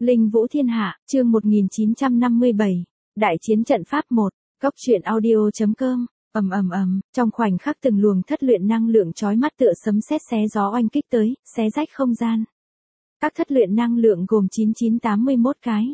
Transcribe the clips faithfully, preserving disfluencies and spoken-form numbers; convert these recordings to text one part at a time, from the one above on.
Linh Vũ Thiên Hạ, chương một nghìn chín trăm năm mươi bảy, Đại chiến trận pháp một, Cốc truyện audio.com, ầm ầm ầm, trong khoảnh khắc từng luồng thất luyện năng lượng chói mắt tựa sấm sét xé gió oanh kích tới, xé rách không gian. Các thất luyện năng lượng gồm chín chín tám mươi mốt cái.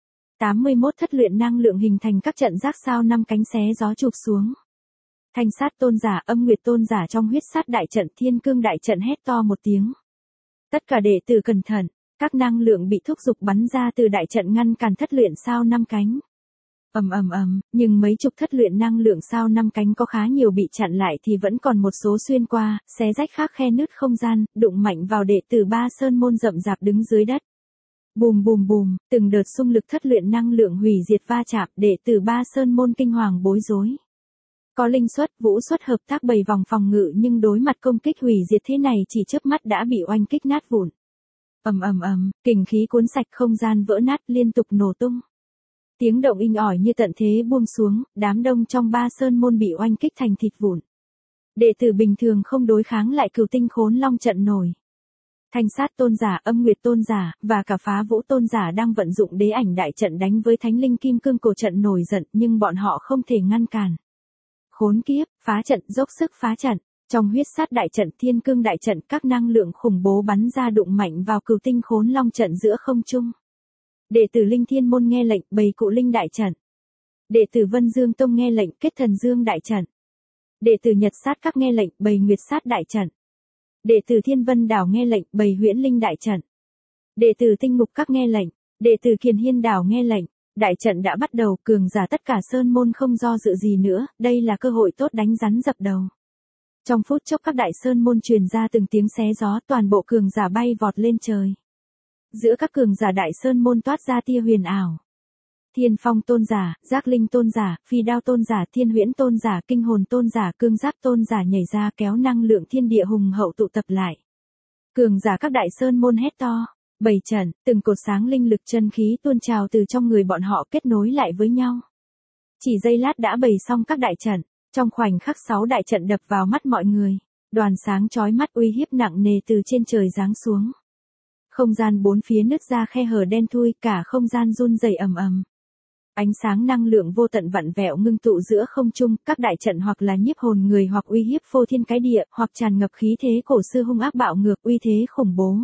tám mươi mốt thất luyện năng lượng hình thành các trận rác sao năm cánh xé gió chụp xuống. Thanh sát tôn giả, âm nguyệt tôn giả trong huyết sát đại trận, thiên cương đại trận hét to một tiếng. Tất cả đệ tử cẩn thận, các năng lượng bị thúc giục bắn ra từ đại trận ngăn cản thất luyện sao năm cánh. Ầm ầm ầm, nhưng mấy chục thất luyện năng lượng sao năm cánh có khá nhiều bị chặn lại thì vẫn còn một số xuyên qua, xé rách khác khe nứt không gian, đụng mạnh vào đệ tử Ba Sơn môn rậm rạp đứng dưới đất. Bùm bùm bùm, từng đợt xung lực thất luyện năng lượng hủy diệt va chạm, đệ tử Ba Sơn môn kinh hoàng bối rối. Có linh xuất, vũ xuất hợp tác bày vòng phòng ngự, nhưng đối mặt công kích hủy diệt thế này chỉ chớp mắt đã bị oanh kích nát vụn. Ầm ầm ầm, kình khí cuốn sạch không gian vỡ nát liên tục nổ tung. Tiếng động inh ỏi như tận thế buông xuống, đám đông trong Ba Sơn môn bị oanh kích thành thịt vụn. Đệ tử bình thường không đối kháng lại Cửu Tinh Khốn Long trận nổi. Thanh sát tôn giả, âm nguyệt tôn giả, và cả phá vũ tôn giả đang vận dụng đế ảnh đại trận đánh với thánh linh kim cương cổ trận nổi giận, nhưng bọn họ không thể ngăn cản. Khốn kiếp, phá trận, dốc sức phá trận. Trong huyết sát đại trận, thiên cương đại trận, các năng lượng khủng bố bắn ra đụng mạnh vào Cửu Tinh Khốn Long trận giữa không trung. Đệ tử Linh Thiên môn nghe lệnh, bày Cụ Linh đại trận. Đệ tử Vân Dương tông nghe lệnh, kết Thần Dương đại trận. Đệ tử Nhật sát các nghe lệnh, bày Nguyệt sát đại trận. Đệ tử Thiên Vân đảo nghe lệnh, bày Huyễn Linh đại trận. Đệ tử Tinh Ngục các nghe lệnh, đệ tử Kiền Hiên đảo nghe lệnh. Đại trận đã bắt đầu, cường giả tất cả sơn môn không do dự gì nữa, đây là cơ hội tốt đánh rắn dập đầu. Trong phút chốc các đại sơn môn truyền ra từng tiếng xé gió, toàn bộ cường giả bay vọt lên trời. Giữa các cường giả đại sơn môn toát ra tia huyền ảo. Thiên Phong tôn giả, Giác Linh tôn giả, Phi Đao tôn giả, Thiên Huyễn tôn giả, Kinh Hồn tôn giả, Cương Giáp tôn giả nhảy ra kéo năng lượng thiên địa hùng hậu tụ tập lại. Cường giả các đại sơn môn hét to, bày trận, từng cột sáng linh lực chân khí tuôn trào từ trong người bọn họ kết nối lại với nhau. Chỉ giây lát đã bày xong các đại trận, trong khoảnh khắc sáu đại trận đập vào mắt mọi người, đoàn sáng chói mắt uy hiếp nặng nề từ trên trời giáng xuống. Không gian bốn phía nứt ra khe hở đen thui, cả không gian run rẩy ầm ầm. Ánh sáng năng lượng vô tận vặn vẹo ngưng tụ giữa không trung, các đại trận hoặc là nhiếp hồn người hoặc uy hiếp phô thiên cái địa, hoặc tràn ngập khí thế cổ xưa hung ác bạo ngược, uy thế khủng bố.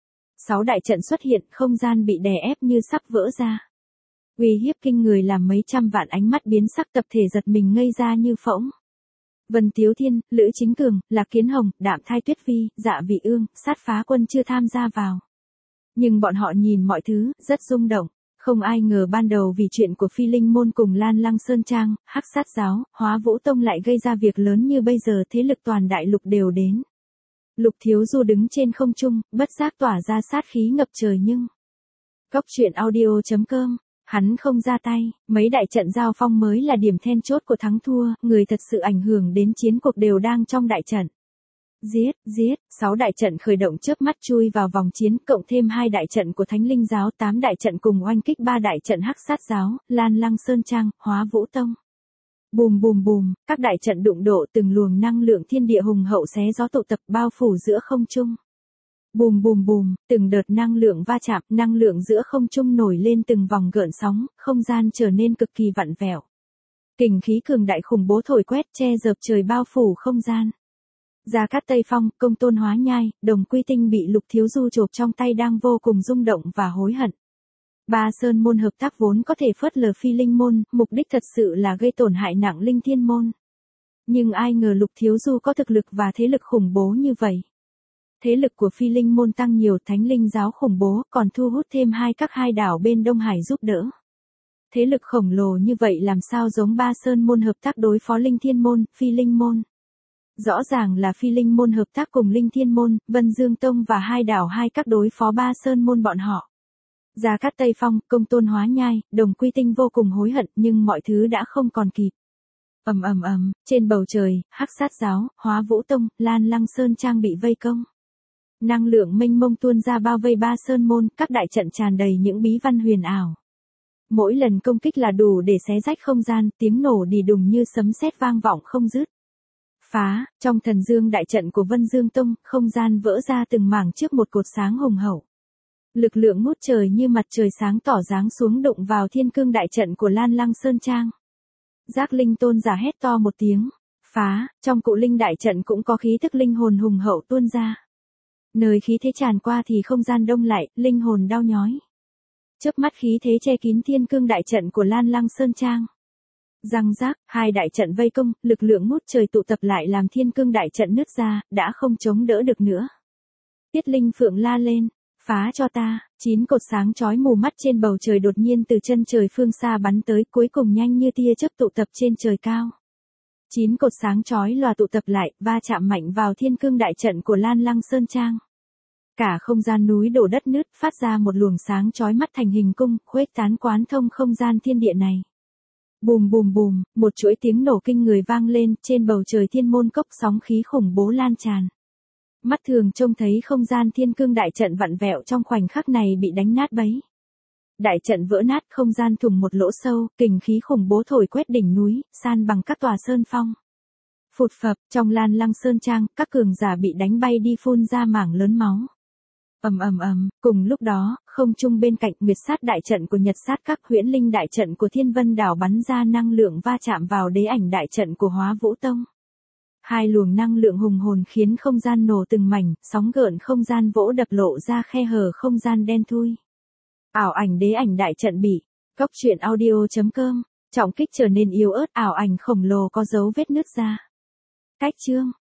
Sáu đại trận xuất hiện, không gian bị đè ép như sắp vỡ ra. Uy hiếp kinh người làm mấy trăm vạn ánh mắt biến sắc, tập thể giật mình ngây ra như phỗng. Vân Tiếu Thiên, Lữ Chính Cường, Lạc Kiến Hồng, Đạm Thai Tuyết Vi, Dạ Vị Ương, Sát Phá Quân chưa tham gia vào. Nhưng bọn họ nhìn mọi thứ, rất rung động. Không ai ngờ ban đầu vì chuyện của Phi Linh môn cùng Lan Lăng Sơn Trang, Hắc Sát giáo, Hóa Vũ tông lại gây ra việc lớn như bây giờ, thế lực toàn đại lục đều đến. Lục Thiếu Du đứng trên không trung, bất giác tỏa ra sát khí ngập trời nhưng... Cốc truyện audio.com, hắn không ra tay, mấy đại trận giao phong mới là điểm then chốt của thắng thua, người thật sự ảnh hưởng đến chiến cuộc đều đang trong đại trận. Giết, giết, sáu đại trận khởi động chớp mắt chui vào vòng chiến, cộng thêm hai đại trận của Thánh Linh giáo, tám đại trận cùng oanh kích ba đại trận Hắc Sát giáo, Lan Lăng Sơn Trang, Hóa Vũ tông. Bùm bùm bùm, các đại trận đụng độ, từng luồng năng lượng thiên địa hùng hậu xé gió tụ tập bao phủ giữa không trung. Bùm bùm bùm, từng đợt năng lượng va chạm, năng lượng giữa không trung nổi lên từng vòng gợn sóng, không gian trở nên cực kỳ vặn vẹo. Kình khí cường đại khủng bố thổi quét, che dợp trời bao phủ không gian. Gia Cát Tây Phong, Công Tôn Hóa Nhai, Đồng Quy Tinh bị Lục Thiếu Du chộp trong tay đang vô cùng rung động và hối hận. Ba Sơn môn hợp tác vốn có thể phớt lờ Phi Linh môn, mục đích thật sự là gây tổn hại nặng Linh Thiên môn. Nhưng ai ngờ Lục Thiếu Du có thực lực và thế lực khủng bố như vậy. Thế lực của Phi Linh môn tăng nhiều, Thánh Linh giáo khủng bố, còn thu hút thêm hai các hai đảo bên Đông Hải giúp đỡ. Thế lực khổng lồ như vậy làm sao giống Ba Sơn môn hợp tác đối phó Linh Thiên môn, Phi Linh môn. Rõ ràng là Phi Linh môn hợp tác cùng Linh Thiên môn, Vân Dương tông và hai đảo hai các đối phó Ba Sơn môn bọn họ. Gia Cát Tây Phong, Công Tôn Hóa Nhai, Đồng Quy Tinh vô cùng hối hận, nhưng mọi thứ đã không còn kịp. Ầm ầm ầm, trên bầu trời, Hắc Sát giáo, Hóa Vũ tông, Lan Lăng Sơn Trang bị vây công. Năng lượng mênh mông tuôn ra bao vây Ba Sơn môn, các đại trận tràn đầy những bí văn huyền ảo. Mỗi lần công kích là đủ để xé rách không gian, tiếng nổ đì đùng như sấm sét vang vọng không dứt. Phá, trong Thần Dương đại trận của Vân Dương tông, không gian vỡ ra từng mảng trước một cột sáng hùng hậu. Lực lượng ngút trời như mặt trời sáng tỏ giáng xuống đụng vào thiên cương đại trận của Lan Lăng Sơn Trang. Giác Linh tôn giả hét to một tiếng, phá, trong cụ linh đại trận cũng có khí thức linh hồn hùng hậu tuôn ra. Nơi khí thế tràn qua thì không gian đông lại, linh hồn đau nhói. Chớp mắt khí thế che kín thiên cương đại trận của Lan Lăng Sơn Trang. Răng rác, hai đại trận vây công, lực lượng ngút trời tụ tập lại làm thiên cương đại trận nứt ra, đã không chống đỡ được nữa. Tiết Linh Phượng la lên, phá cho ta, chín cột sáng chói mù mắt trên bầu trời đột nhiên từ chân trời phương xa bắn tới, cuối cùng nhanh như tia chớp tụ tập trên trời cao. Chín cột sáng chói lòa tụ tập lại, va chạm mạnh vào thiên cương đại trận của Lan Lăng Sơn Trang. Cả không gian núi đổ đất nứt, phát ra một luồng sáng chói mắt thành hình cung, khuếch tán quán thông không gian thiên địa này. Bùm bùm bùm, một chuỗi tiếng nổ kinh người vang lên, trên bầu trời thiên môn cốc sóng khí khủng bố lan tràn. Mắt thường trông thấy không gian thiên cương đại trận vặn vẹo trong khoảnh khắc này bị đánh nát bấy. Đại trận vỡ nát, không gian thủng một lỗ sâu, kình khí khủng bố thổi quét đỉnh núi, san bằng các tòa sơn phong. Phụt phập, trong Lan Lăng Sơn Trang, các cường giả bị đánh bay đi phun ra mảng lớn máu. Ầm ầm ầm, cùng lúc đó, không trung bên cạnh Nguyệt Sát đại trận của Nhật Sát các huyễn linh đại trận của Thiên Vân đảo bắn ra năng lượng va chạm vào đế ảnh đại trận của Hóa Vũ Tông. Hai luồng năng lượng hùng hồn khiến không gian nổ từng mảnh, sóng gợn không gian vỗ đập lộ ra khe hở không gian đen thui. Ảo ảnh đế ảnh đại trận bị. Cốc truyện audio chấm com. Trọng kích trở nên yếu ớt, ảo ảnh khổng lồ có dấu vết nứt ra. Cách chương.